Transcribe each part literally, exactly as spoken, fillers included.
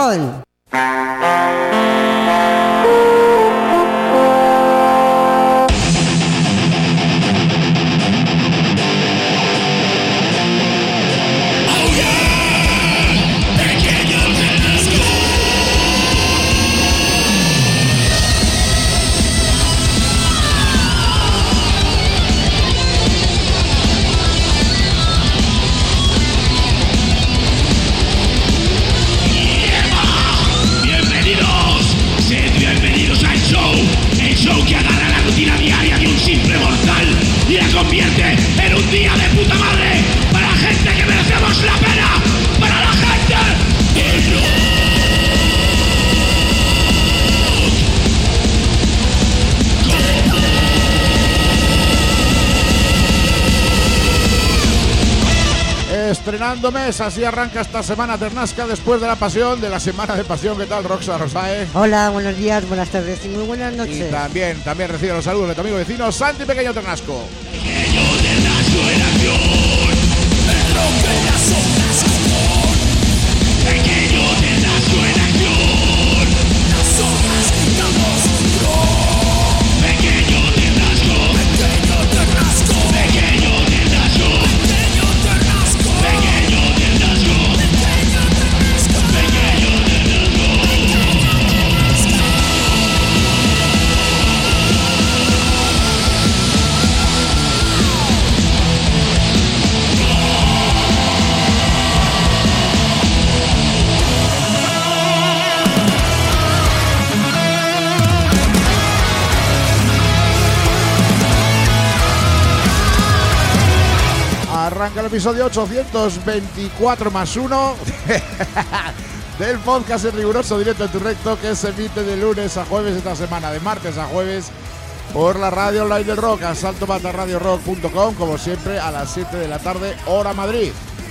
cajón. Convierte en un día de puta madre para la gente que merecemos la pena, para la gente que no. Estrenando mes, así arranca esta semana Ternasca después de la pasión, de la semana de pasión. ¿Qué tal, Roxa Rosae? Hola, buenos días, buenas tardes y muy buenas noches. Y también, también recibe los saludos de tu amigo vecino Santi Pequeño Ternasco. Pequeño Ternasco en acción, el rock de las ondas común. Pequeño Ternasco en acción, las ondas gritamos rock. Pequeño Ternasco, pequeño Ternasco, pequeño Ternasco, pequeño Ternasco, pequeño Ternasco, pequeño Ternasco, pequeño Arranca el episodio ochocientos veinticuatro más uno del podcast en riguroso directo en tu recto, que se emite de lunes a jueves esta semana, de martes a jueves, por la radio online del rock, asalto bata radio rock punto com, como siempre a las siete de la tarde, hora Madrid.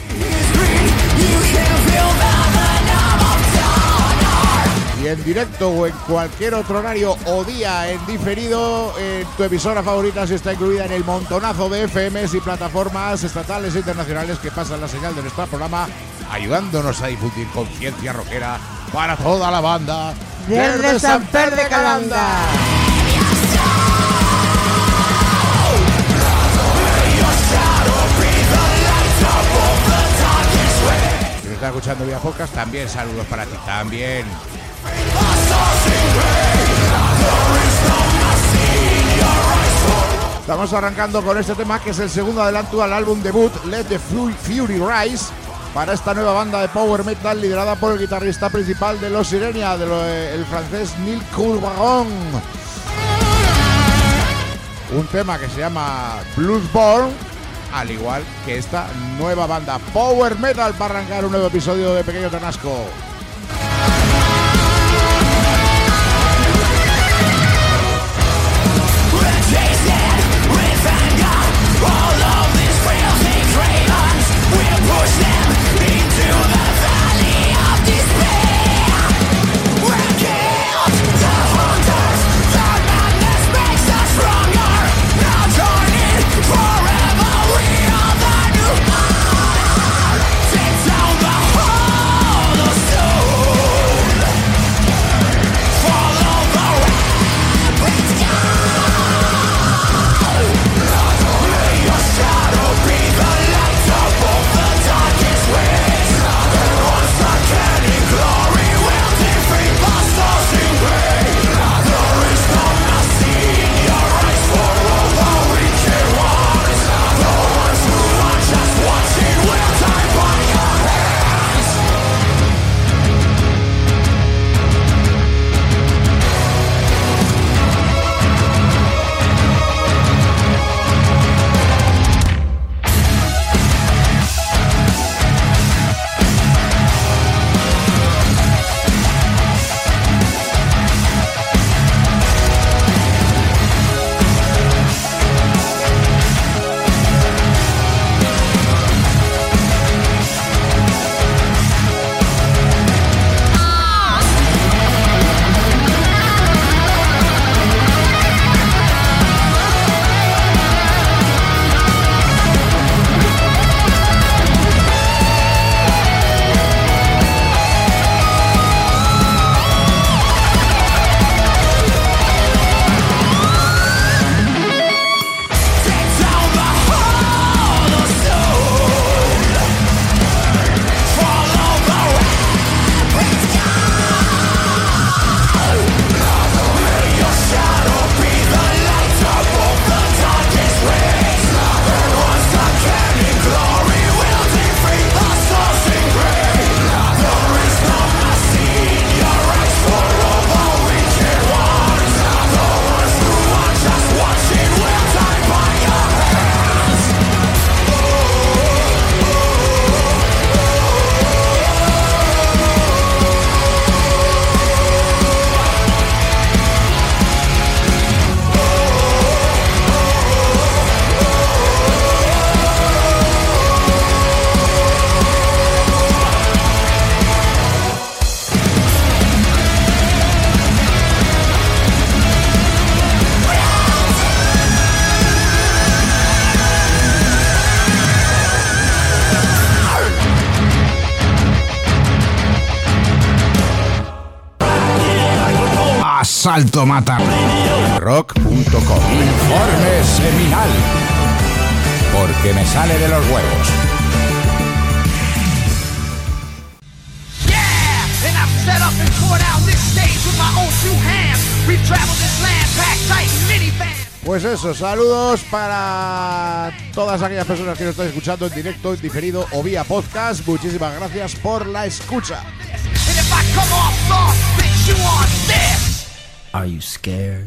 Y en directo o en cualquier otro horario o día en diferido en tu emisora favorita, si está incluida en el montonazo de F Ms y plataformas estatales e internacionales que pasan la señal de nuestro programa, ayudándonos a difundir conciencia rockera para toda la banda desde, desde San Pedro de Calanda. Si me estás escuchando vía podcast, también saludos para ti, también. Estamos arrancando con este tema, que es el segundo adelanto al álbum debut Let the Fury Rise, para esta nueva banda de power metal liderada por el guitarrista principal de Los Sirenia, de lo, el francés Neil Courbagon. Un tema que se llama Bluesborn, al igual que esta nueva banda power metal, para arrancar un nuevo episodio de Pequeño Ternasco. Take down the whole story. Salto Mata Rock punto com. Informe seminal, porque me sale de los huevos. Pues eso, saludos para todas aquellas personas que nos están escuchando en directo, en diferido o vía podcast. Muchísimas gracias por la escucha. Are you scared?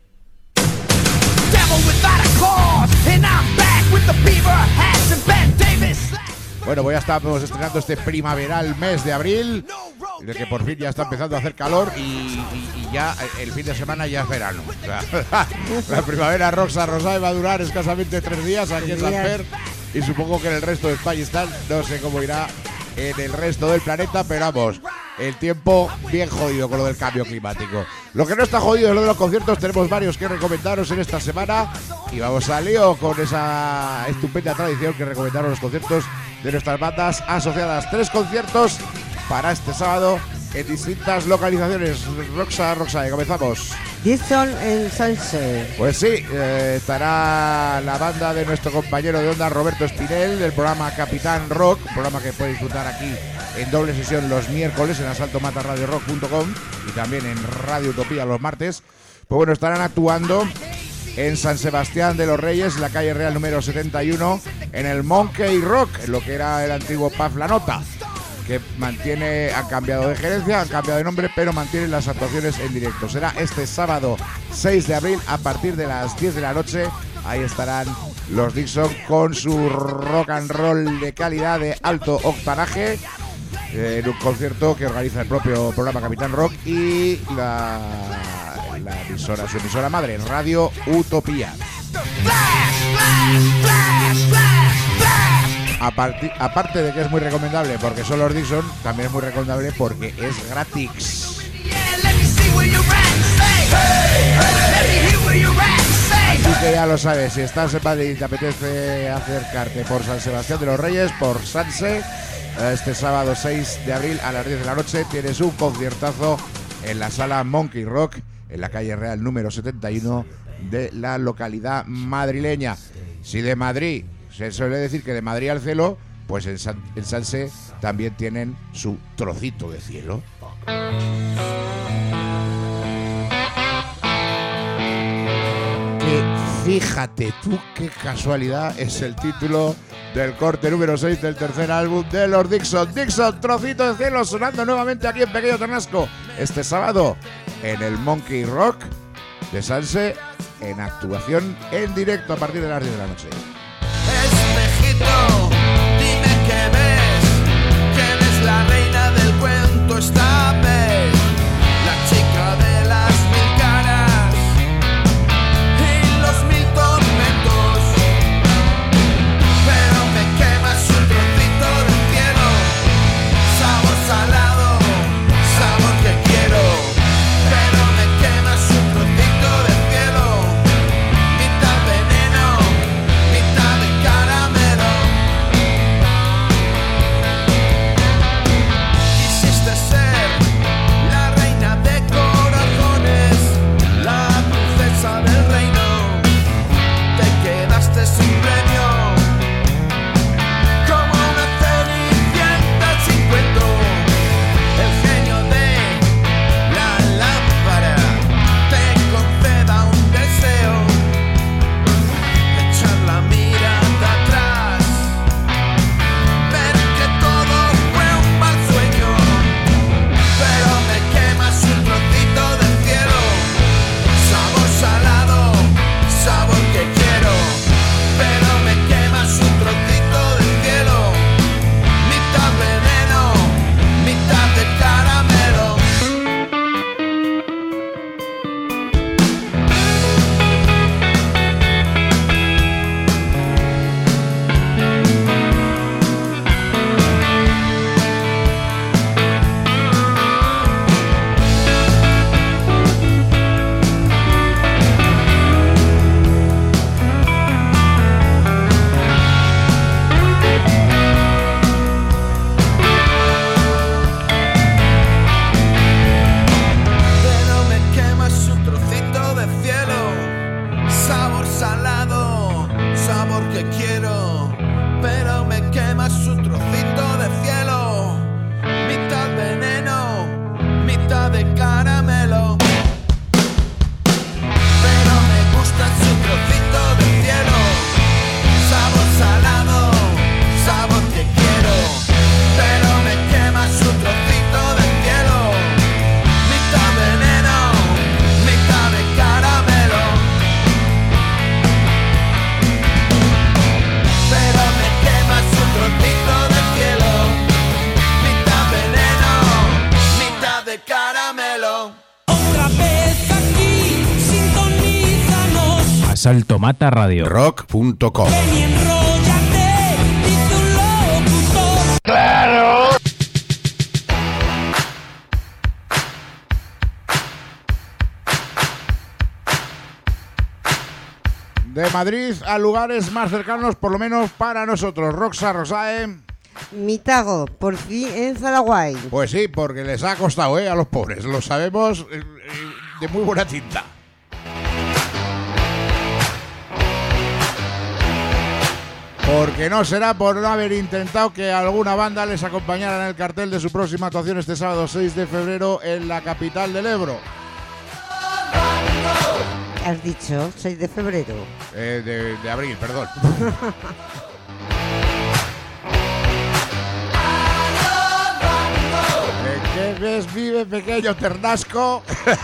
Bueno, pues ya estamos estrenando este primaveral mes de abril, de que por fin ya está empezando a hacer calor y, y, y ya el fin de semana ya es verano. O sea, la primavera roxa rosa va a durar escasamente tres días aquí en San Per, y supongo que en el resto de España están, no sé cómo irá en el resto del planeta, pero vamos, el tiempo bien jodido con lo del cambio climático. Lo que no está jodido es lo de los conciertos. Tenemos varios que recomendaros en esta semana y vamos al lío con esa estupenda tradición que recomendaron los conciertos de nuestras bandas asociadas. Tres conciertos para este sábado en distintas localizaciones. Roxa, Roxa, comenzamos. Dixon en Sanse. Pues sí, eh, estará la banda de nuestro compañero de onda Roberto Espinel, del programa Capitán Rock, programa que puede disfrutar aquí en doble sesión los miércoles en asalto mata radio rock punto com y también en Radio Utopía los martes. Pues bueno, estarán actuando en San Sebastián de los Reyes, en la calle Real número setenta y uno, en el Monkey Rock, en lo que era el antiguo P A F La Nota, que mantiene, han cambiado de gerencia, han cambiado de nombre, pero mantienen las actuaciones en directo. Será este sábado seis de abril a partir de las diez de la noche. Ahí estarán los Dixon con su rock and roll de calidad, de alto octanaje, eh, en un concierto que organiza el propio programa Capitán Rock y la, la emisora, su emisora madre, Radio Utopía. Aparte, aparte de que es muy recomendable porque son los Dixon, también es muy recomendable porque es gratis. Así que ya lo sabes, si estás en Madrid y te apetece acercarte por San Sebastián de los Reyes, por Sanse, este sábado seis de abril a las diez de la noche tienes un conciertazo en la sala Monkey Rock, en la calle Real número setenta y uno de la localidad madrileña. Si de Madrid se suele decir que de Madrid al cielo, pues en, San, en Sanse también tienen su trocito de cielo. Que fíjate tú qué casualidad es el título del corte número seis del tercer álbum de los Dixon. Dixon, trocito de cielo, sonando nuevamente aquí en Pequeño Ternasco este sábado en el Monkey Rock de Sanse, en actuación en directo a partir de las diez de la noche. Espejito, dime qué ves, que eres la reina del cuento esta vez, la chica de las mil caras y los mil tormentos, pero me quemas un trocito de cielo, sabor salado, sabor que quiero, pero me quemas un trocito de cielo, mitad veneno, mitad de caramelo. Quisiste ser salado, sabor que quiero, pero me quema su trocito de cielo, mitad veneno, mitad de caramelo, pero me gusta su trocito de cielo, sabor salado, sabor que quiero, pero me quema su trocito de cielo, mitad veneno, mitad de caramelo, pero me quema su trocito de cielo, mitad veneno, mitad de caramelo. Otra vez aquí, sintonízanos. Asalto Mata Radio. rock punto com. Ven y enróllate, dice un locutor. De Madrid a lugares más cercanos, por lo menos para nosotros. Roxa Rosae. Mitago, por fin en Zaraguay. Pues sí, porque les ha costado, ¿eh? A los pobres. Lo sabemos eh, eh, de muy buena tinta. Porque no será por no haber intentado que alguna banda les acompañara en el cartel de su próxima actuación este sábado seis de febrero en la capital del Ebro. Has dicho seis de febrero. Eh, de, de abril, perdón. ¿En qué ves vive pequeño Ternasco?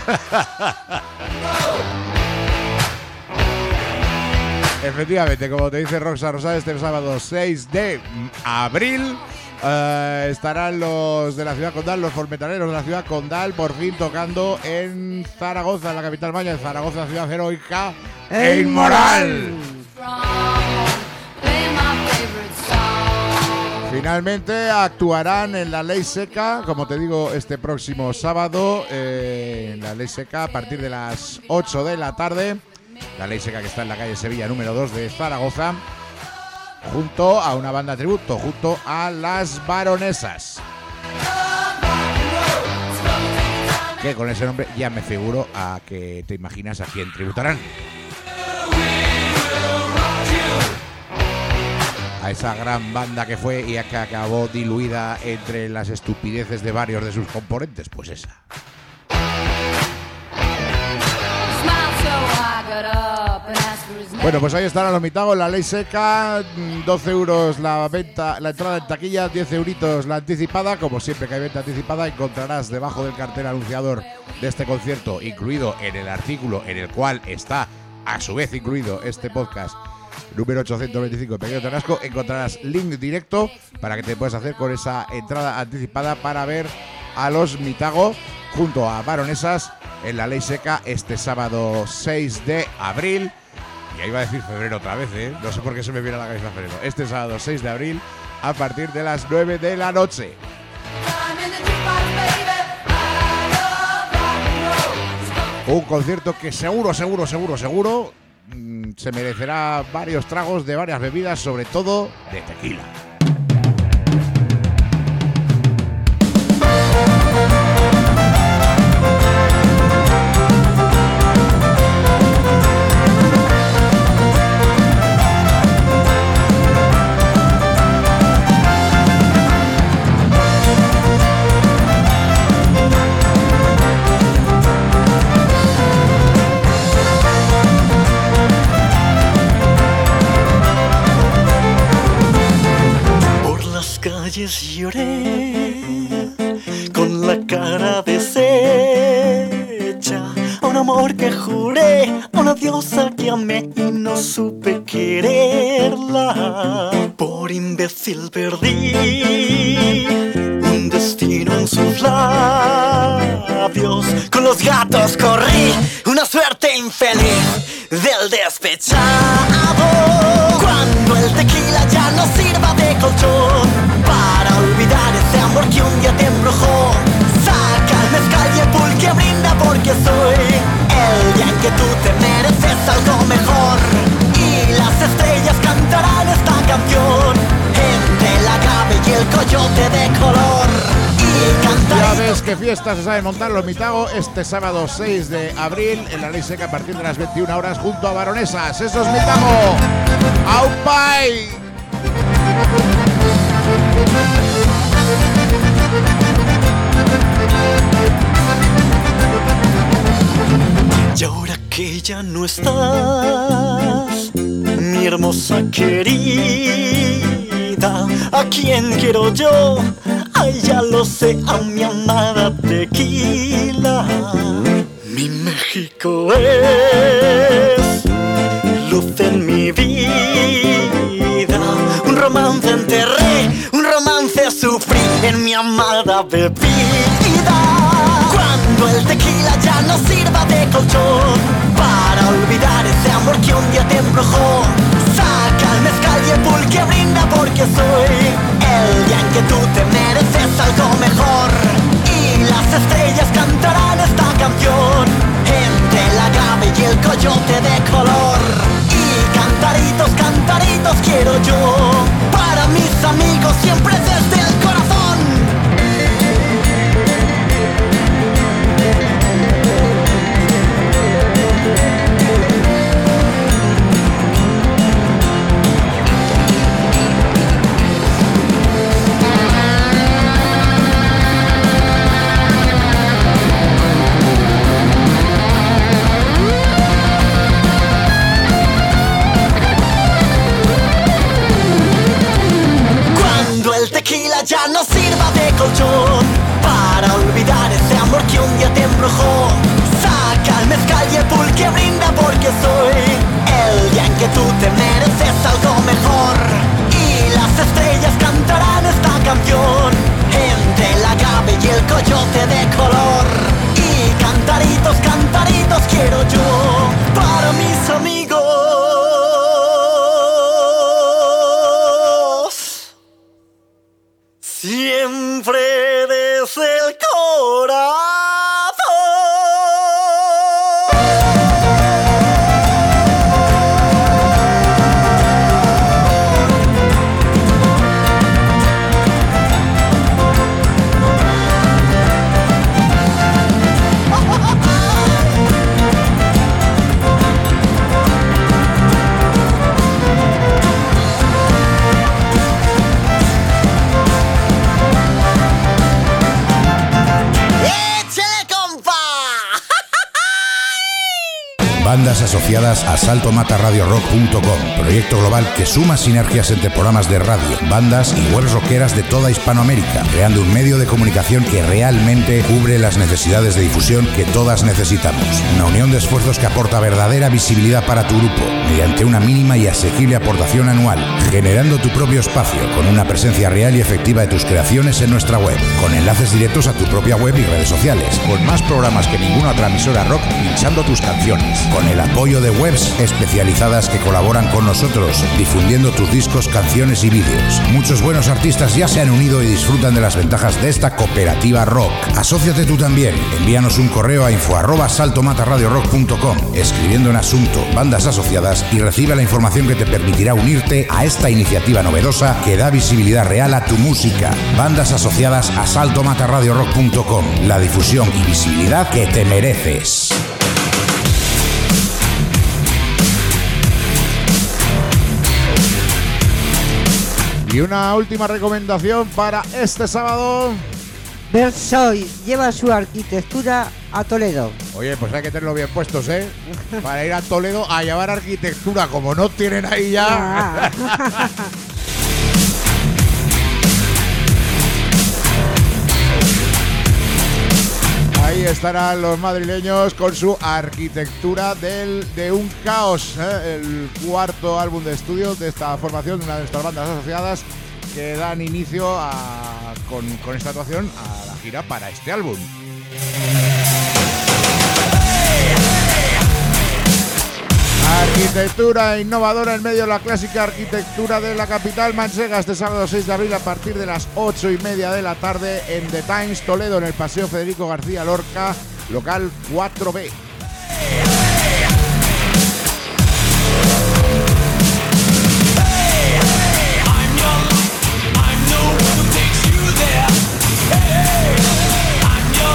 Efectivamente, como te dice Roxa Rosada, este sábado seis de abril uh, estarán los de la ciudad condal, los formetaleros de la ciudad condal, por fin tocando en Zaragoza, en la capital maña, en Zaragoza, ciudad heroica e inmoral. Finalmente actuarán en la Ley Seca, como te digo, este próximo sábado, eh, en la Ley Seca a partir de las ocho de la tarde. La Ley Seca, que está en la calle Sevilla número dos de Zaragoza, junto a una banda tributo, junto a Las Baronesas, que con ese nombre ya me figuro a que te imaginas a quién tributarán. A esa gran banda que fue y que acabó diluida entre las estupideces de varios de sus componentes, pues esa. Bueno, pues ahí estarán los mitagos, la Ley Seca, doce euros la venta, la entrada en taquilla, diez euritos la anticipada. Como siempre que hay venta anticipada, encontrarás debajo del cartel anunciador de este concierto, incluido en el artículo en el cual está a su vez incluido este podcast número ochocientos veinticinco de Pequeño Ternasco, encontrarás link directo para que te puedas hacer con esa entrada anticipada para ver a los Mitago junto a Baronesas en la Ley Seca este sábado seis de abril. Y ahí iba a decir febrero otra vez, ¿eh? No sé por qué se me viene a la cabeza febrero. Este sábado seis de abril a partir de las nueve de la noche. Un concierto que seguro, seguro, seguro, seguro mmm, se merecerá varios tragos de varias bebidas, sobre todo de tequila. Lloré con la cara deshecha a un amor que juré, a una diosa que amé y no supe quererla. Por imbécil perdí un destino en sus labios, con los gatos corrí una suerte infeliz del despechado. Cuando el tequila ya no sirva de colchón para olvidar ese amor que un día te embrujó, saca el mezcal y el pulque brinda porque soy el día en que tú te mereces algo mejor. Y las estrellas cantarán esta canción entre el agave y el coyote de color. Y cantaré. Ya ves que qué fiesta se sabe montar los Mitago este sábado seis de abril en la Ley Seca a partir de las veintiuna horas junto a Baronesas. ¡Eso es Mitago! ¡Aupai! Y ahora que ya no estás, mi hermosa querida, ¿a quién quiero yo? Ay, ya lo sé, a mi amada tequila. Mi México es luz en mi vida. Un romance enterré, un romance sufrí en mi amada bebida. Cuando el tequila ya no sirva de colchón para olvidar ese amor que un día te embrujó, saca el mezcal y el pulque brinda porque soy el día en que tú te mereces algo mejor. Y las estrellas cantarán esta canción entre el agave y el coyote de color. Y cantaritos, cantaritos quiero yo para mis amigos siempre desde el corazón. Ya no sirva de colchón para olvidar ese amor que un día te embrujó, saca el mezcal y el pulque brinda porque soy el día en que tú te mereces algo mejor. Y las estrellas cantarán esta canción entre el agave y el coyote de color. Y cantaritos, cantaritos quiero yo para mis amigos. Siempre desde el corazón. Bandas asociadas a salto mata radio rock punto com, proyecto global que suma sinergias entre programas de radio, bandas y webs rockeras de toda Hispanoamérica, creando un medio de comunicación que realmente cubre las necesidades de difusión que todas necesitamos. Una unión de esfuerzos que aporta verdadera visibilidad para tu grupo, mediante una mínima y asequible aportación anual, generando tu propio espacio, con una presencia real y efectiva de tus creaciones en nuestra web, con enlaces directos a tu propia web y redes sociales, con más programas que ninguna otra emisora rock pinchando tus canciones, con el apoyo de webs especializadas que colaboran con nosotros, difundiendo tus discos, canciones y vídeos. Muchos buenos artistas ya se han unido y disfrutan de las ventajas de esta cooperativa rock. Asóciate tú también. Envíanos un correo a info arroba salto mata radio rock punto com, escribiendo en asunto bandas asociadas, y recibe la información que te permitirá unirte a esta iniciativa novedosa que da visibilidad real a tu música. Bandas asociadas a salto mata radio rock punto com, la difusión y visibilidad que te mereces. Y una última recomendación para este sábado. Versoy lleva su arquitectura a Toledo. Oye, pues hay que tenerlo bien puestos, ¿eh? Para ir a Toledo a llevar arquitectura, como no tienen ahí ya. Ah. Ahí estarán los madrileños con su arquitectura del, de un caos, ¿eh? El cuarto álbum de estudio de esta formación, de una de nuestras bandas asociadas, que dan inicio a, con, con esta actuación a la gira para este álbum. Arquitectura innovadora en medio de la clásica arquitectura de la capital manchega, este sábado seis de abril a partir de las ocho y media de la tarde en The Times Toledo, en el Paseo Federico García Lorca, local cuatro B. I'm your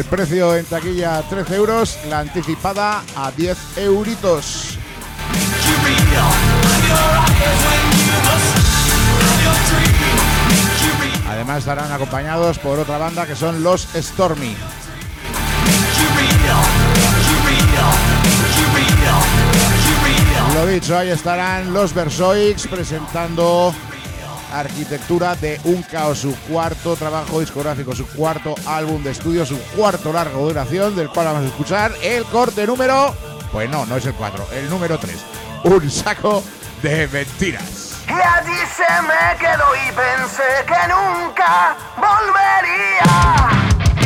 Precio en taquilla trece euros, la anticipada a diez euritos. Además estarán acompañados por otra banda que son los Stormy. Lo dicho, ahí estarán los Versoix presentando Arquitectura de un Caos, su cuarto trabajo discográfico, su cuarto álbum de estudio, su cuarto largo duración, del cual vamos a escuchar el corte número... Pues no, no es el cuatro, el número tres. Un saco de mentiras. Y allí se me quedó y pensé que nunca volvería.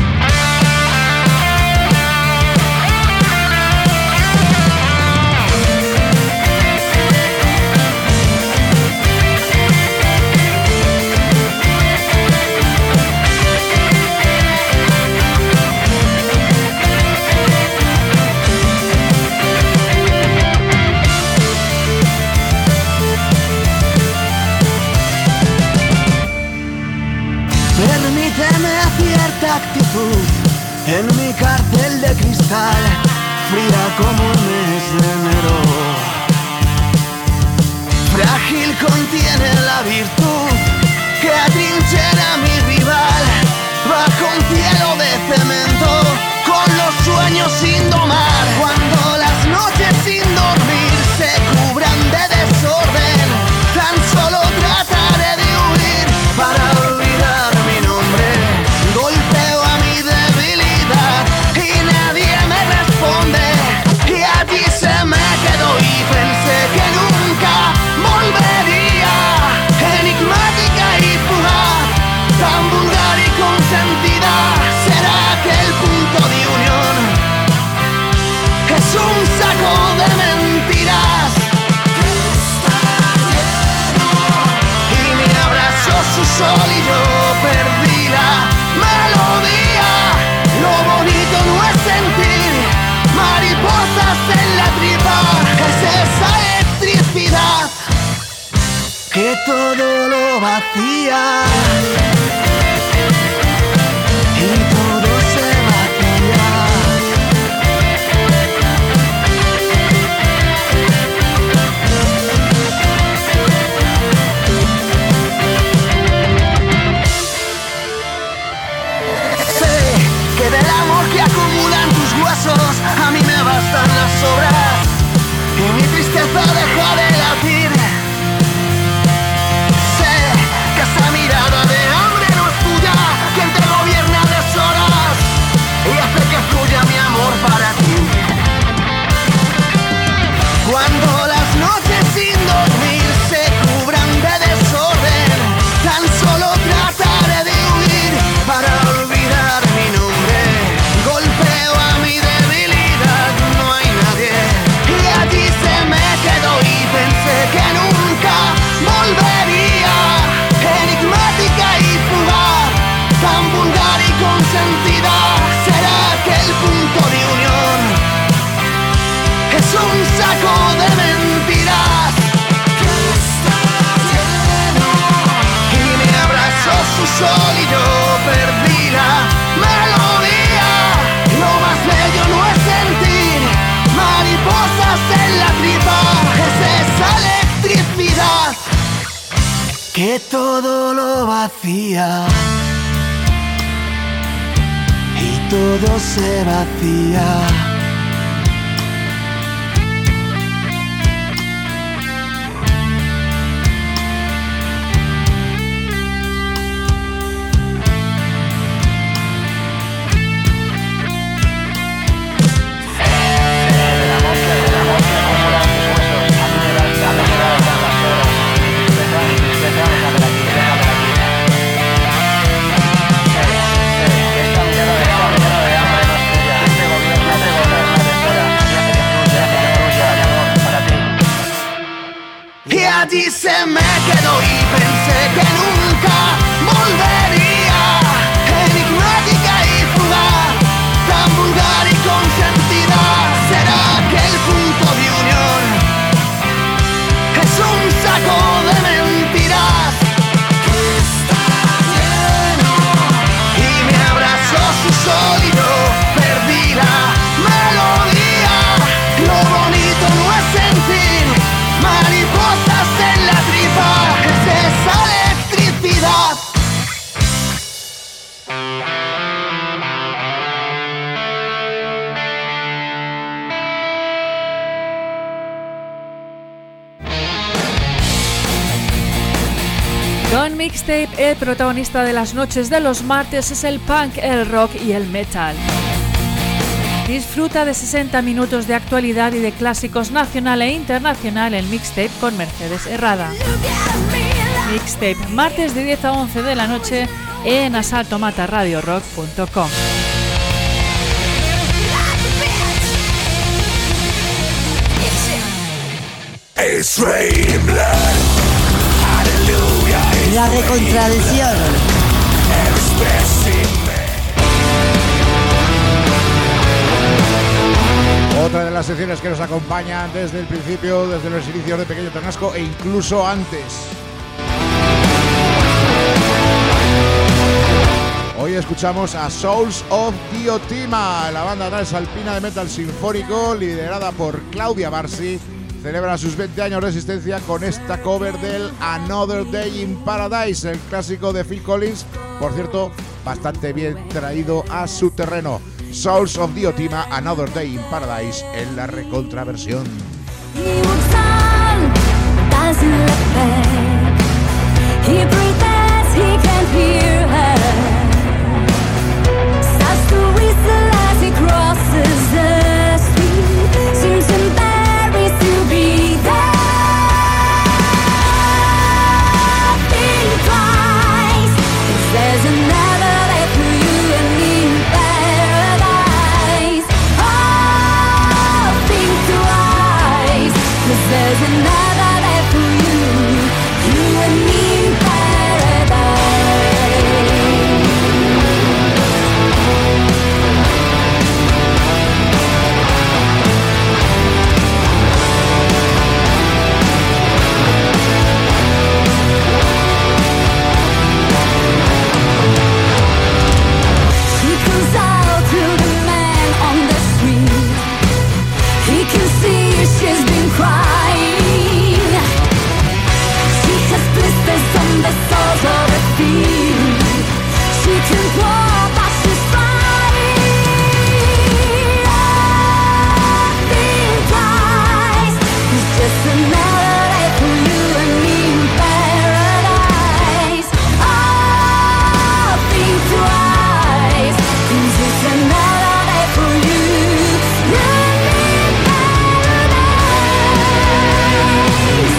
Permíteme cierta actitud en mi cárcel de cristal, fría como el mes de enero. Frágil contiene la virtud que atrinchera a mi rival, bajo un cielo de cemento, con los sueños sin domar. Cuando las noches sin dormir se cubran de desorden, tan solo trataré de huir para olvidar mi nombre. Golpeo a mi debilidad y nadie me responde. Y allí se me quedó y pensé que nunca volvería. Enigmática y fugaz, tan vulgar y consentida, será aquel punto de unión. Es un saco de mentiras. Y me abrazó su sol y yo perdí la melodía. Lo bonito no es sentir mariposas en la tripa, es esa electricidad que todo lo vacía. Y todo se vacía. Que del amor que acumulan tus huesos a mí me bastan las sobras y mi tristeza deja de latir. Sé que esa mirada de hambre no es tuya, quien te gobierna a deshoras y hace que fluya mi amor para ti. Cuando las noches sin dormir se cubran de desorden, tan solo trataré de huir para olvidar mi nombre. Golpeo a mi debilidad, no hay nadie. Y allí se me quedó y pensé que nunca volvería. Enigmática y fugaz, tan vulgar y consentida, será aquel punto de unión. Es un saco de mentiras que está lleno. Y me abrazó su sol y yo perdí la melodía. Lo más bello no es sentir mariposas en la tripa, es esa electricidad que todo lo vacía. Y todo se vacía. Allí se me quedó y pensé que nunca volvería. Enigmática y fugaz, tan vulgar y consentida, será aquel punto de unión. Es un saco de mentiras que está lleno. Y me abrazó su sol y yo Mixtape, el protagonista de las noches de los martes es el punk, el rock y el metal. Disfruta de sesenta minutos de actualidad y de clásicos nacional e internacional en Mixtape con Mercedes Herrada. Mixtape, martes de diez a once de la noche en asalto mata radio rock punto com. La recontradicción. Otra de las secciones que nos acompañan desde el principio, desde los inicios de Pequeño Ternasco e incluso antes. Hoy escuchamos a Souls of Diotima, la banda transalpina de metal sinfónico liderada por Claudia Barsi. Celebra sus veinte años de existencia con esta cover del Another Day in Paradise, el clásico de Phil Collins, por cierto, bastante bien traído a su terreno. Souls of Diotima, Another Day in Paradise, en la recontraversión. There's another day for you, you and me in paradise. He comes out to the man on the street. He can see she's been crying. She has blisters on the soles of her feet. She can walk but she's trying. Think twice. It's just another day for you and me in paradise. Oh, think twice. 'Cause it's another day for you. You and me in paradise.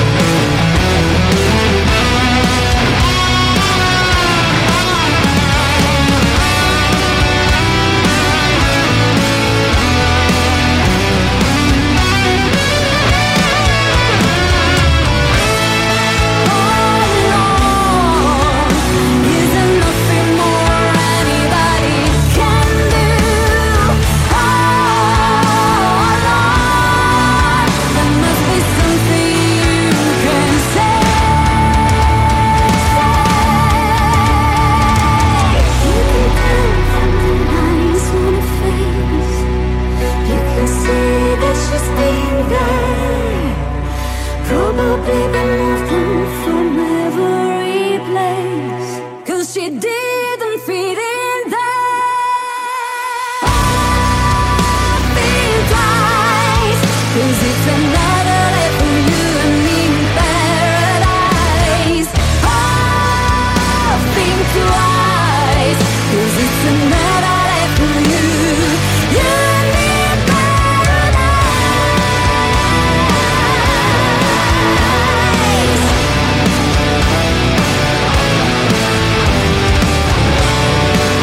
Probably been left from every place. 'Cause she didn't fit in there. Oh, think twice. 'Cause it's another day for you and me in paradise. Oh, think twice. 'Cause it's another day for you. You and me in paradise.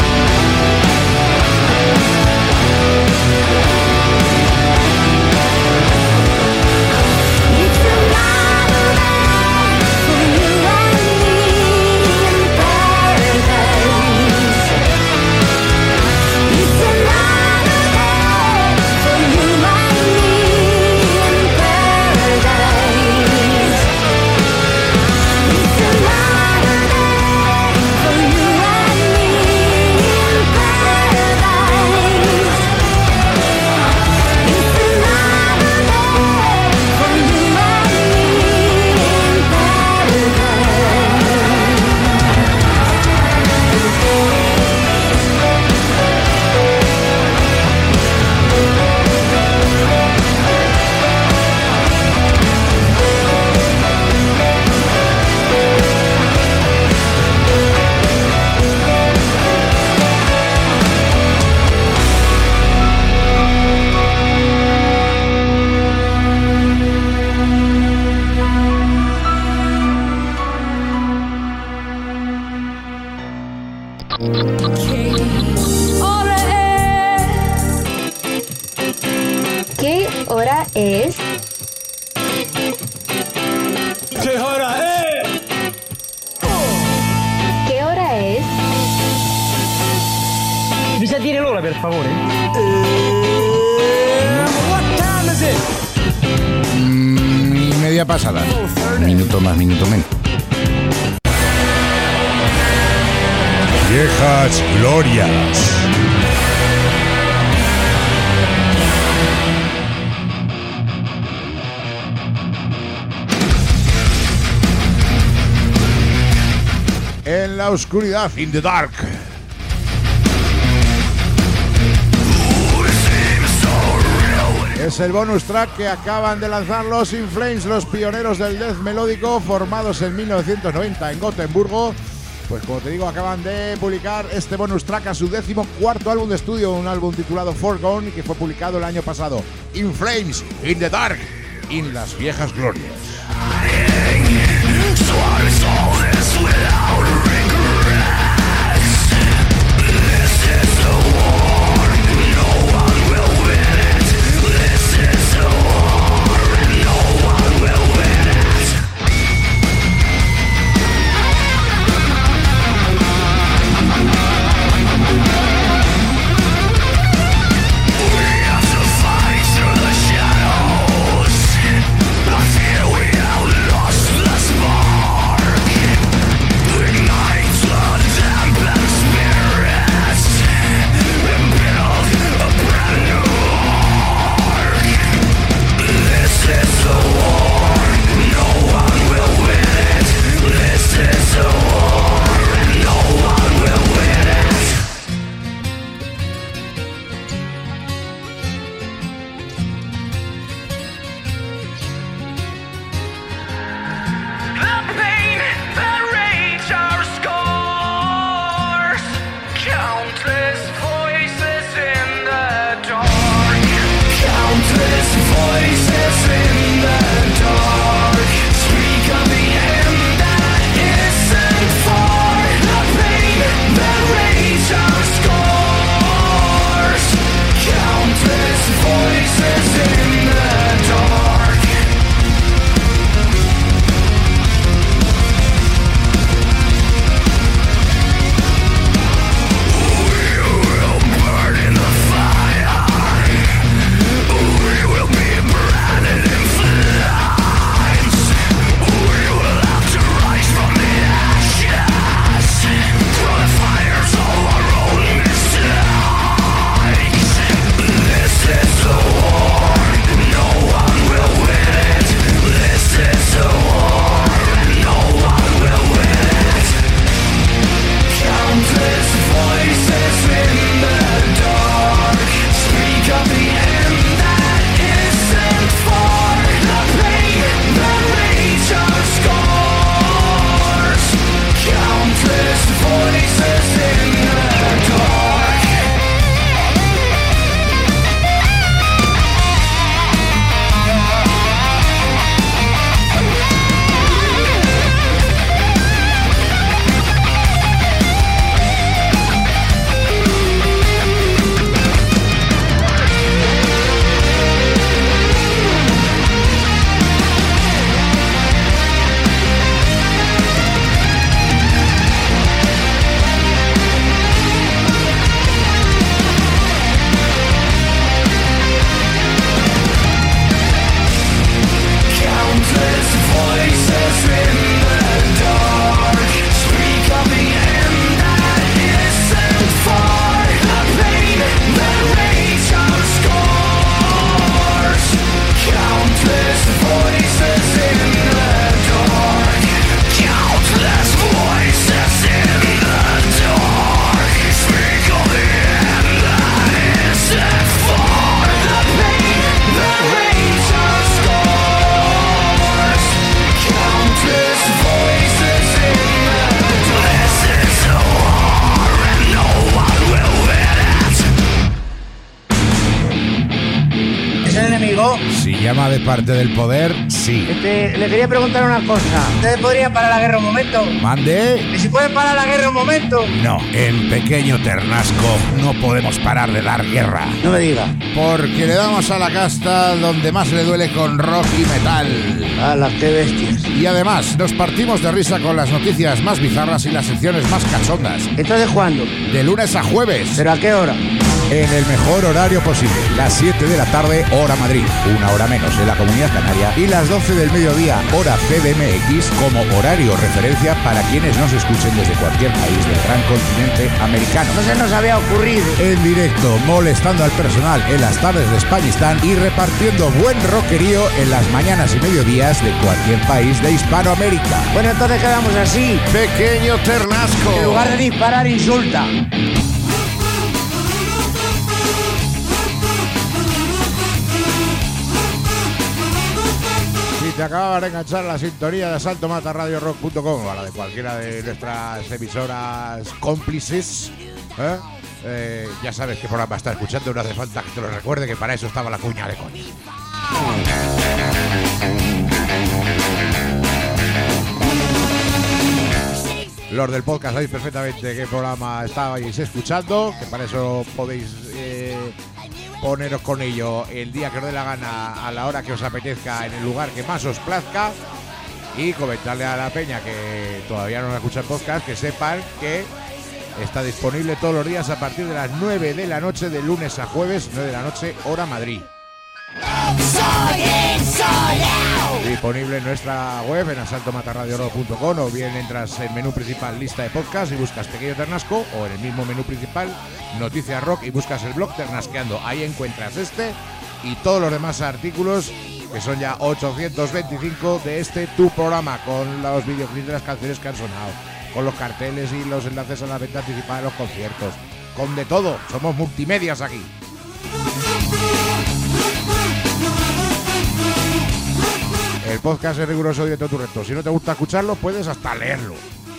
¿Qué hora es? ¿Qué hora es? ¿Qué hora es? Mi sa dire l'ora, per favore? What time is it? Mm, y media pasada. Minuto más, minuto menos. Viejas glorias. En la oscuridad, in the dark. Es el bonus track que acaban de lanzar los In Flames, los pioneros del death melódico, formados en mil novecientos noventa en Gotemburgo. Pues como te digo, acaban de publicar este bonus track a su décimo cuarto álbum de estudio, un álbum titulado Forgone y que fue publicado el año pasado. In Flames, in the dark, in las viejas glorias. Ignite llama de parte del poder, sí. Este, le quería preguntar una cosa. ¿Ustedes podrían parar la guerra un momento? ¿Mande? ¿Y si pueden parar la guerra un momento? No, en Pequeño Ternasco no podemos parar de dar guerra. No me diga. Porque le damos a la casta donde más le duele con rock y metal. ¡Hala, qué bestias! Y además, nos partimos de risa con las noticias más bizarras y las secciones más cachondas. ¿Entonces cuándo? De lunes a jueves. ¿Pero a qué hora? En el mejor horario posible, las siete de la tarde, hora Madrid, una hora menos en la Comunidad Canaria, y las doce del mediodía, hora C D M X, como horario referencia para quienes nos escuchen desde cualquier país del gran continente americano. No se nos había ocurrido. En directo, molestando al personal en las tardes de Españistán y repartiendo buen rockerío en las mañanas y mediodías de cualquier país de Hispanoamérica. Bueno, entonces quedamos así. Pequeño Ternasco. En lugar de disparar, insulta. Si te acabas de enganchar la sintonía de asalto mata radio rock punto com o la de cualquiera de nuestras emisoras cómplices, ¿eh? Eh, ya sabes qué programa está escuchando, no hace falta que te lo recuerde, que para eso estaba la cuña de coña. Los del podcast sabéis perfectamente qué programa estabais escuchando, que para eso podéis eh, poneros con ello el día que os dé la gana, a la hora que os apetezca, en el lugar que más os plazca, y comentarle a la peña que todavía no escucha el podcast, que sepan que está disponible todos los días a partir de las nueve de la noche, de lunes a jueves, nueve de la noche, hora Madrid. Disponible en nuestra web, en asalto mata radio rock punto com, o bien entras en menú principal, lista de podcast, y buscas Pequeño Ternasco, o en el mismo menú principal, Noticias Rock, y buscas el blog Ternasqueando. Ahí encuentras este y todos los demás artículos, que son ya ochocientos veinticinco de este tu programa, con los videoclips de las canciones que han sonado, con los carteles y los enlaces a la venta anticipada de los conciertos, con de todo. Somos multimedias aquí. El podcast es riguroso directo a tu recto. Si no te gusta escucharlo, puedes hasta leerlo.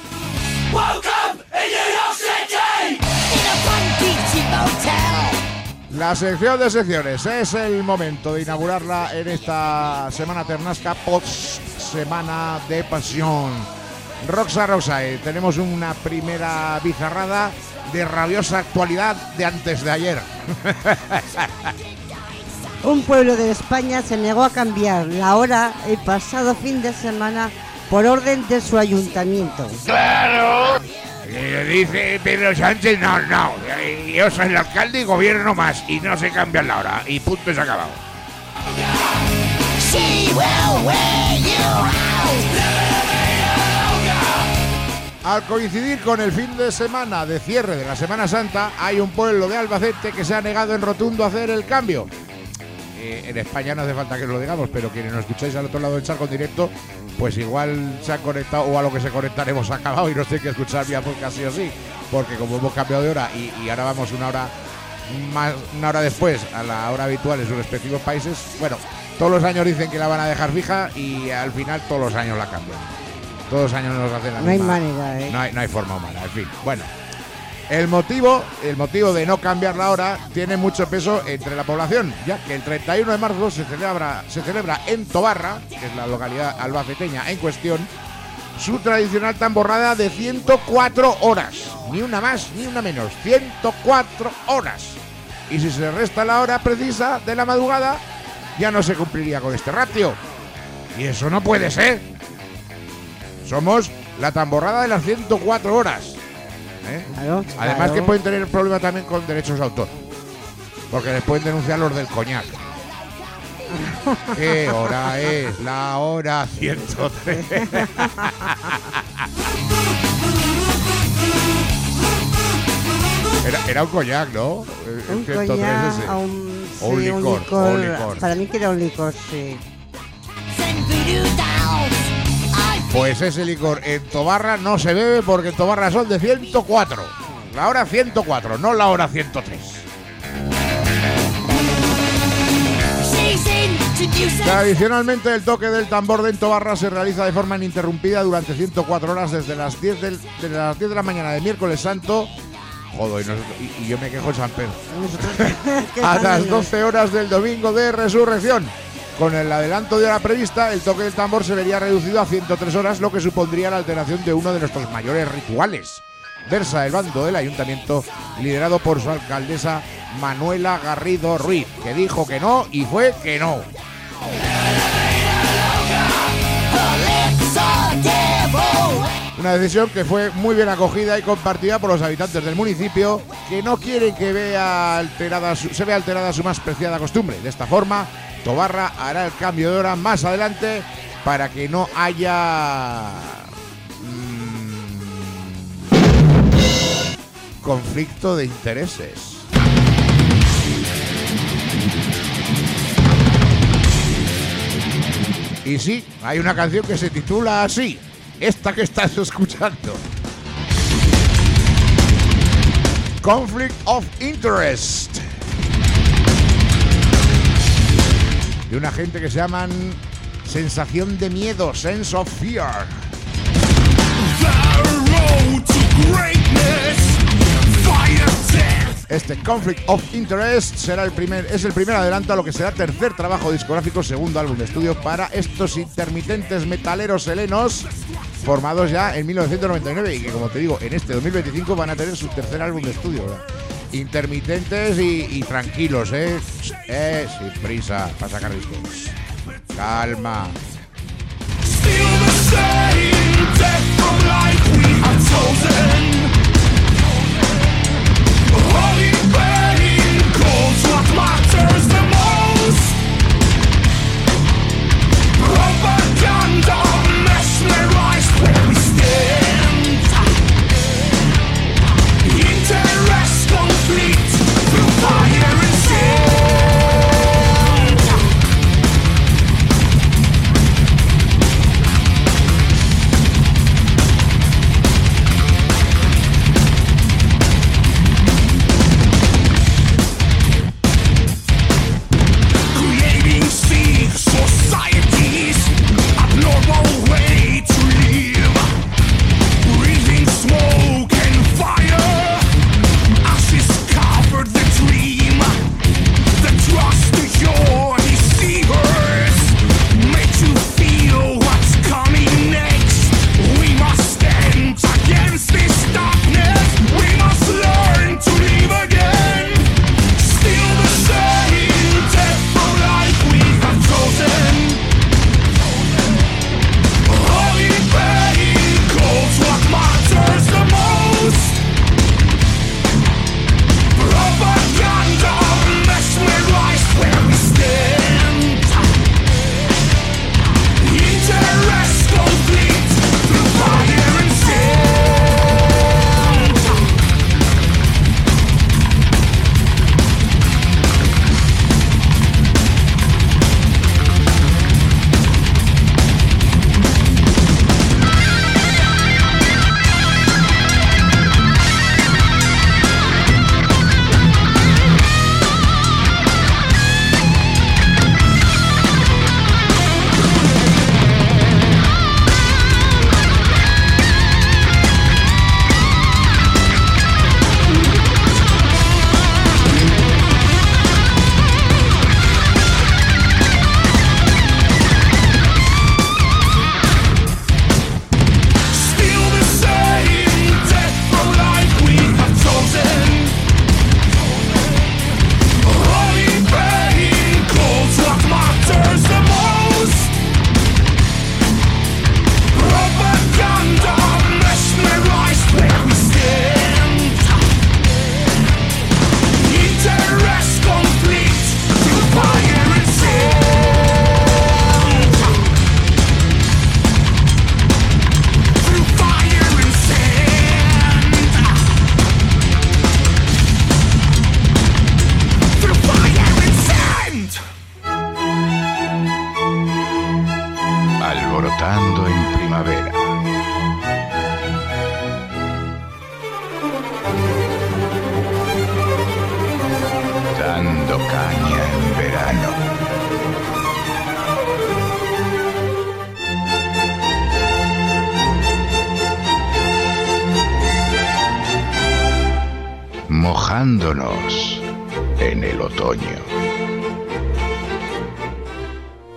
La sección de secciones es el momento de inaugurarla en esta semana ternasca, post semana de pasión. Roxa Roxae, tenemos una primera bizarrada de rabiosa actualidad de antes de ayer. Un pueblo de España se negó a cambiar la hora el pasado fin de semana por orden de su ayuntamiento. ¡Claro! Eh, dice Pedro Sánchez, no, no, eh, yo soy el alcalde y gobierno más, y no se cambia la hora, y punto, y se ha acabado. Al coincidir con el fin de semana de cierre de la Semana Santa, hay un pueblo de Albacete que se ha negado en rotundo a hacer el cambio. Eh, en España no hace falta que os lo digamos, pero quienes nos escucháis al otro lado del charco en directo, pues igual se han conectado, o a lo que se conectan hemos acabado y nos tienen que escuchar vía podcast sí o sí, porque como hemos cambiado de hora y, y ahora vamos una hora más, una hora después a la hora habitual en sus respectivos países, bueno, todos los años dicen que la van a dejar fija y al final todos los años la cambian. Todos los años nos hacen la No misma. hay manera, ¿eh? No hay, no hay forma humana, en fin. Bueno, el motivo, el motivo de no cambiar la hora tiene mucho peso entre la población, ya que el treinta y uno de marzo se celebra, se celebra en Tobarra, que es la localidad albaceteña en cuestión, su tradicional tamborrada de ciento cuatro horas. Ni una más, ni una menos. ciento cuatro horas. Y si se resta la hora precisa de la madrugada, ya no se cumpliría con este ratio. Y eso no puede ser. Somos la tamborrada de las ciento cuatro horas. ¿eh? Claro, Además claro. que pueden tener problemas también con derechos de autor. Porque les pueden denunciar los del coñac. ¿Qué hora es? La hora ciento tres. Era, era un coñac, ¿no? El Un ciento tres coñac ese. a un, O un sí, licor, un licor, o un licor. Para mí que era un licor, sí. Pues ese licor en Tobarra no se bebe porque en Tobarra son de ciento cuatro. La hora ciento cuatro, no la hora ciento tres. Tradicionalmente el toque del tambor de en Tobarra se realiza de forma ininterrumpida durante ciento cuatro horas desde las diez, del, desde las diez de la mañana de miércoles santo. Joder, y, nosotros- y- y yo me quejo de San Pedro. A las doce horas del domingo de resurrección. Con el adelanto de hora prevista, el toque del tambor se vería reducido a ciento tres horas, lo que supondría la alteración de uno de nuestros mayores rituales. Versa el bando del ayuntamiento, liderado por su alcaldesa Manuela Garrido Ruiz, que dijo que no y fue que no. Una decisión que fue muy bien acogida y compartida por los habitantes del municipio, que no quieren que vea alterada su, se vea alterada su más preciada costumbre. De esta forma, Tobarra hará el cambio de hora más adelante para que no haya mmm, conflicto de intereses. Y sí, hay una canción que se titula así, esta que estás escuchando. Conflict of Interest. De una gente que se llaman Sensación de Miedo, Sense of Fear. Este Conflict of Interest será el primer, es el primer adelanto a lo que será tercer trabajo discográfico, segundo álbum de estudio para estos intermitentes metaleros helenos, formados ya en mil novecientos noventa y nueve y que, como te digo, en este dos mil veinticinco van a tener su tercer álbum de estudio, ¿verdad? Intermitentes y, y tranquilos, ¿eh? Eh, sin prisa para sacar discos. Calma. Alborotando en primavera. Dando caña en verano. Mojándonos en el otoño.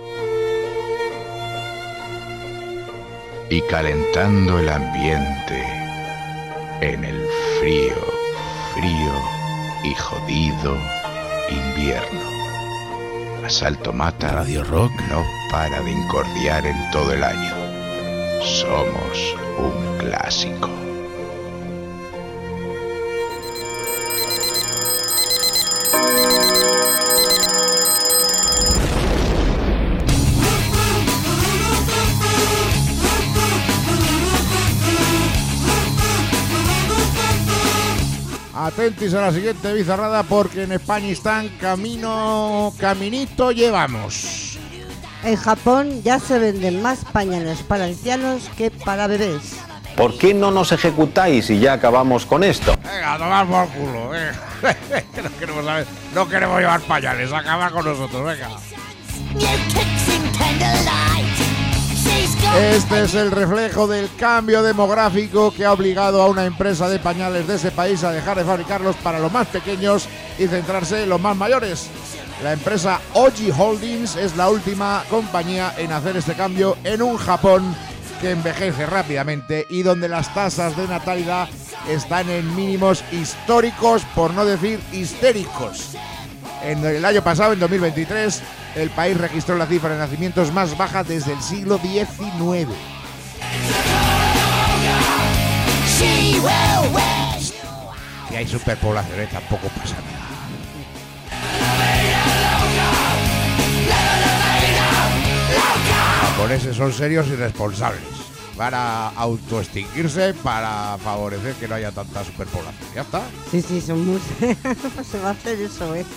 y calentando el ambiente en el frío, frío y jodido invierno. Asalto Mata Radio Rock no para de incordiar en todo el año. Somos un clásico. Atentis a la siguiente bizarrada porque en España están camino, caminito llevamos. En Japón ya se venden más pañales para ancianos que para bebés. ¿Por qué no nos ejecutáis y ya acabamos con esto? Venga, a tomar por culo. Eh. no, queremos saber, no queremos llevar pañales, acaba con nosotros, venga. Este es el reflejo del cambio demográfico que ha obligado a una empresa de pañales de ese país a dejar de fabricarlos para los más pequeños y centrarse en los más mayores. La empresa Oji Holdings es la última compañía en hacer este cambio en un Japón que envejece rápidamente y donde las tasas de natalidad están en mínimos históricos, por no decir histéricos. En el año pasado, en dos mil veintitrés, el país registró la cifra de nacimientos más baja desde el siglo diecinueve. Si hay superpoblaciones, tampoco pasa nada. Los japoneses son serios y responsables. Van a autoextinguirse para favorecer que no haya tanta superpoblación. ¿Ya está? Sí, sí, son muy... se va a hacer eso, ¿eh?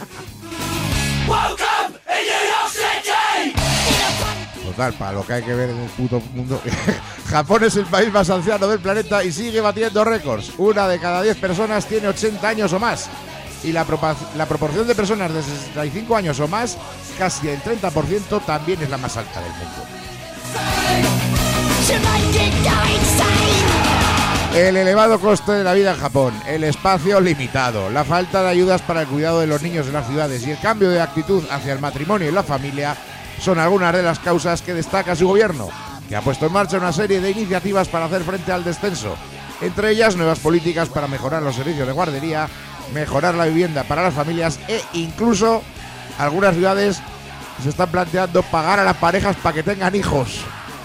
Total, para lo que hay que ver en el puto mundo. Japón es el país más anciano del planeta y sigue batiendo récords. Una de cada diez personas tiene ochenta años o más. Y la, propa- la proporción de personas de sesenta y cinco años o más, casi el treinta por ciento, también es la más alta del mundo. El elevado coste de la vida en Japón, el espacio limitado, la falta de ayudas para el cuidado de los niños en las ciudades y el cambio de actitud hacia el matrimonio y la familia son algunas de las causas que destaca su gobierno, que ha puesto en marcha una serie de iniciativas para hacer frente al descenso, entre ellas nuevas políticas para mejorar los servicios de guardería, mejorar la vivienda para las familias e incluso algunas ciudades se están planteando pagar a las parejas para que tengan hijos.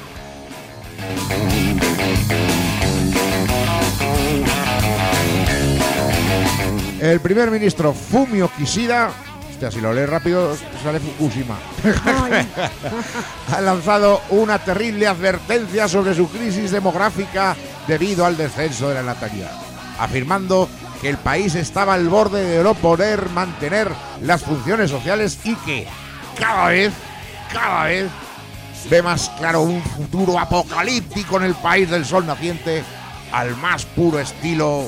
El primer ministro Fumio Kishida, hostia, si lo lees rápido sale Fukushima, ha lanzado una terrible advertencia sobre su crisis demográfica debido al descenso de la natalidad, afirmando que el país estaba al borde de no poder mantener las funciones sociales y que cada vez, cada vez ve más claro un futuro apocalíptico en el país del sol naciente al más puro estilo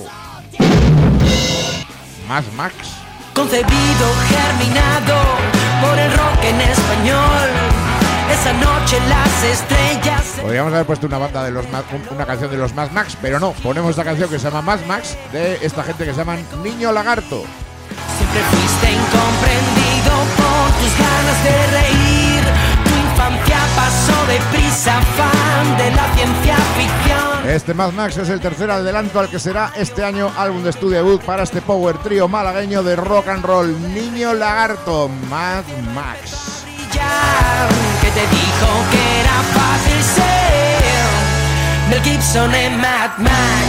Mad Max. Concebido, germinado por el rock en español. Esa noche las estrellas. Podríamos haber puesto una banda de los Mad, una canción de los Mad Max, pero no, ponemos esta canción que se llama Mad Max de esta gente que se llaman Niño Lagarto. Siempre fuiste incomprendido por tus ganas de reír. Tu infancia pasó deprisa, fan de la ciencia ficción. Este Mad Max es el tercer adelanto al que será este año álbum de estudio debut para este power trío malagueño de rock and roll, Niño Lagarto, Mad Max. Que te dijo que era fácil ser Mel Gibson en Mad Max.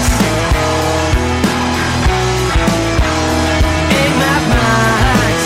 En Mad Max.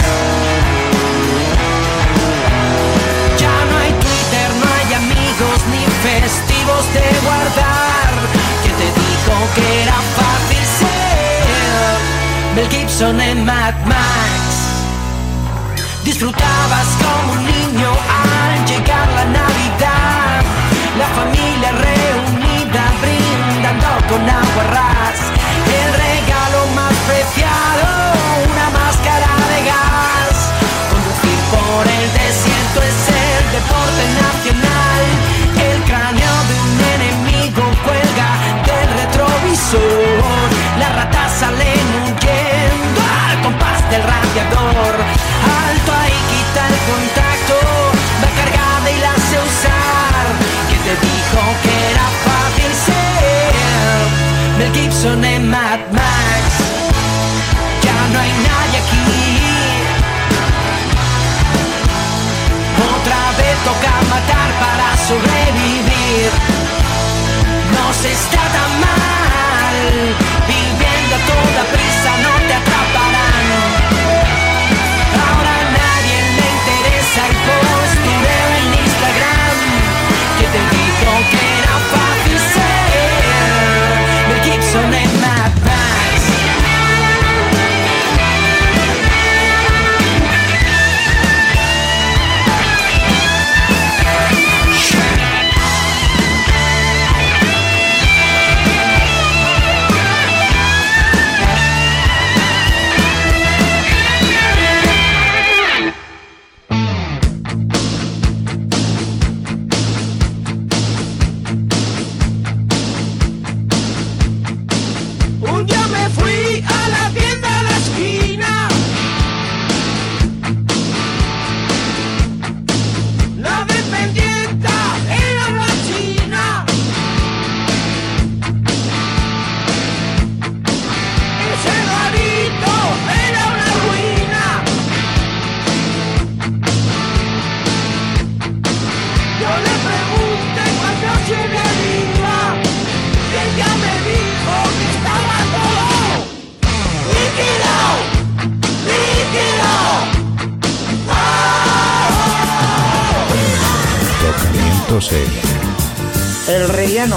Ya no hay Twitter, no hay amigos ni festivos de guardar. ¿Quién te dijo que era fácil ser Mel Gibson en Mad Max? Disfrutabas como un niño al llegar la Navidad, la familia reunida brindando con agua ras, el regalo más preciado, una máscara de gas. Conducir por el desierto es el deporte nacional, el cráneo de un enemigo cuelga del retrovisor, las ratas salen huyendo al compás del radiador. Alto ahí, quita el contacto, va cargada y la sé usar. ¿Quién te dijo que era fácil? Gibson en Mad Max. Ya no hay nadie aquí. Otra vez toca matar para sobrevivir. No se está tan mal, viviendo a toda prisa no te atraparán. Ahora a nadie le interesa el postureo en Instagram, que te dijo que era fácil ser Mel Gibson en Mad Max. Un día me fui a la tienda de la esquina. La dependienta era una china. Ese garito era una ruina. Yo le pregunté cuánto se me iba. Ella me dijo que estaba todo líquido, líquido. Tocamientos en El relleno.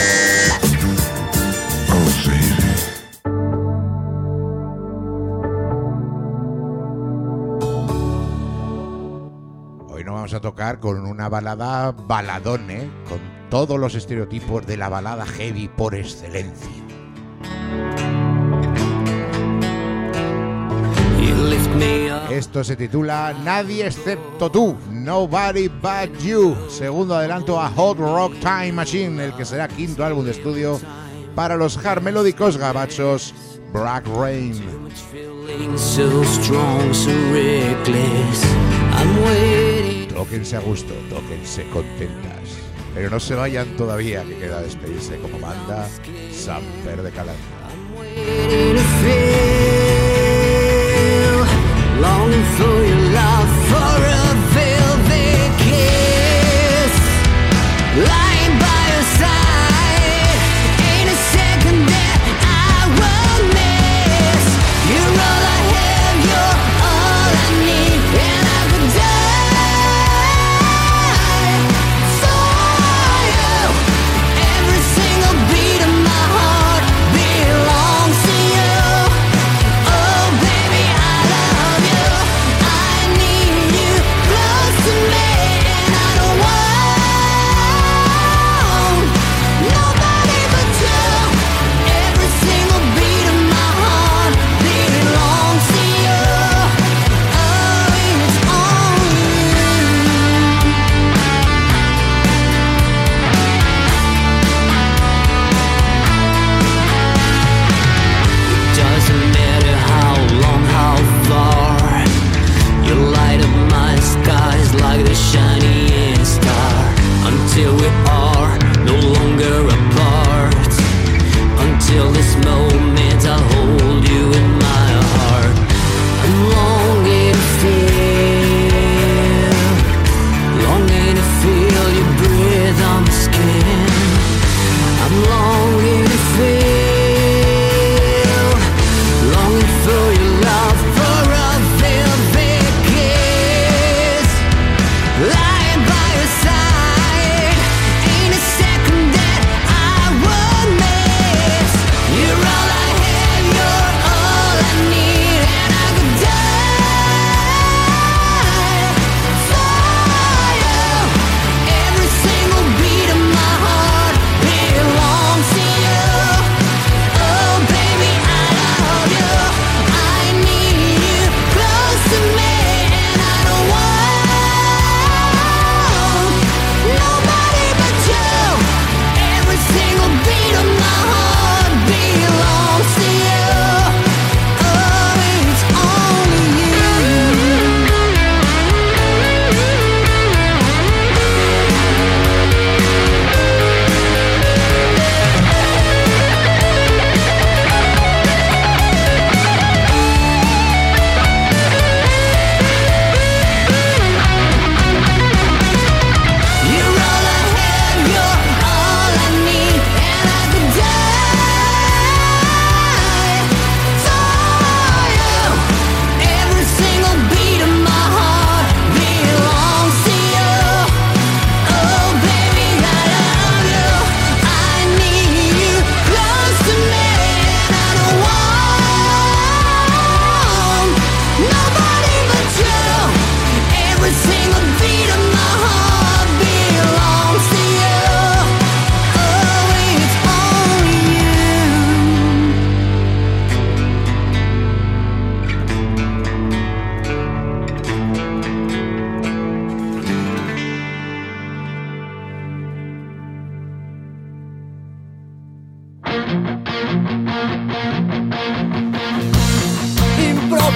Hoy nos vamos a tocar con una balada baladón, ¿eh? Con todos los estereotipos de la balada heavy por excelencia. Esto se titula Nadie excepto tú, Nobody But You, segundo adelanto a Hot Rock Time Machine, el que será quinto álbum de estudio para los hard melódicos gabachos Black Rain. So strong, so reckless. I'm waiting. Tóquense a gusto, tóquense contentas, pero no se vayan todavía, que queda despedirse como banda Samper de Calandra. Longing for your love, for a velvet kiss. Lying by your side, ain't a second that I will miss. You're all I have, you're all I need, and I could die for you. Every single beat of my heart belongs to you.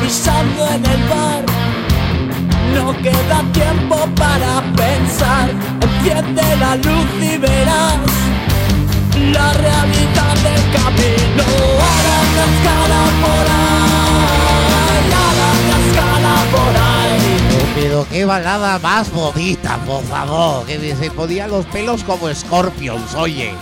pisando en el bar. No queda tiempo para pensar. Enciende la luz y verás la realidad del camino. A la cascada por ahí, a la cascada por ahí. Pero qué balada más bonita, por favor. Que se podían los pelos como Scorpions, oye.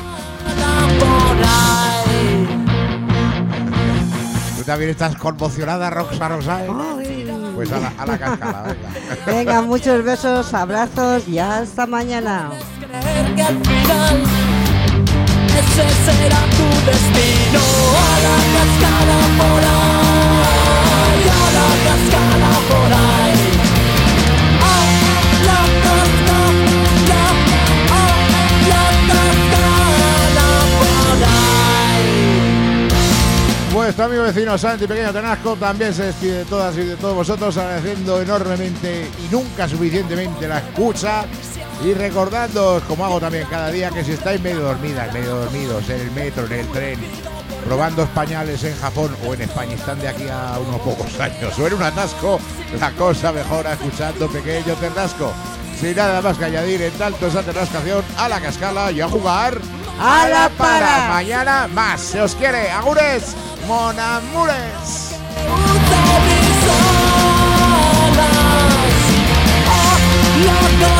¿Tú también estás conmocionada, Roxa Rosae? Pues a la, a la cascada, venga. Venga, muchos besos, abrazos y hasta mañana. Creer que al final ese será tu destino. A la cascada por ahí, a la cascada por ahí. A la cascada, a la cascada por ahí. Vuestro amigo vecino Santi Pequeño Tenasco también se despide de todas y de todos vosotros, agradeciendo enormemente y nunca suficientemente la escucha y recordándoos, como hago también cada día, que si estáis medio dormidas, medio dormidos en el metro, en el tren, probando pañales en Japón o en España, están de aquí a unos pocos años o en un atasco, la cosa mejora escuchando Pequeño Tenasco. Sin nada más que añadir, en tanto esa tenascación, a la cascala y a jugar a la para. Mañana más. Se os quiere. Agures, monamures. La